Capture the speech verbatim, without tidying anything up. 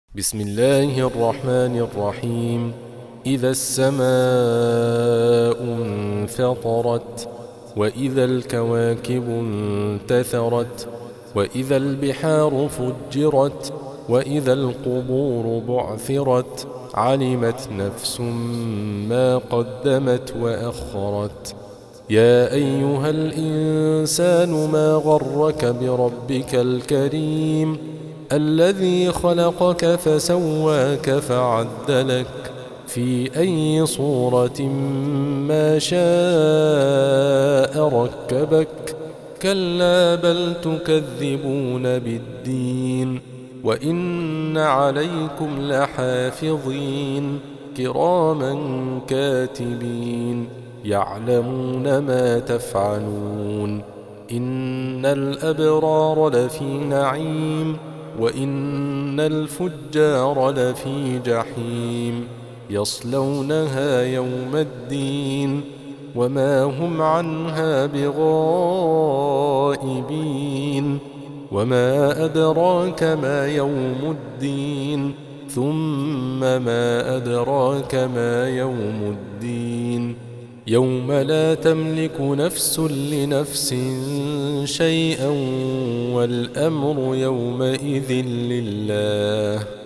بسم الله الرحمن الرحيم. إذا السماء انفطرت، وإذا الكواكب انتثرت، وإذا البحار فجرت، وإذا القبور بعثرت، علمت نفس ما قدمت وأخرت. يا أيها الإنسان ما غرك بربك الكريم الذي خلقك فسواك فعدلك في أي صورة ما شاء ركبك. كلا بل تكذبون بالدين، وإن عليكم لحافظين كراما كاتبين يعلمون ما تفعلون. إن الأبرار لفي نعيم، وإن الفجار لفي جحيم يصلونها يوم الدين وما هم عنها بغائبين. وما أدراك ما يوم الدين، ثم ما أدراك ما يوم الدين. يوم لا تملك نفس لنفس شيئا والأمر يومئذ لله.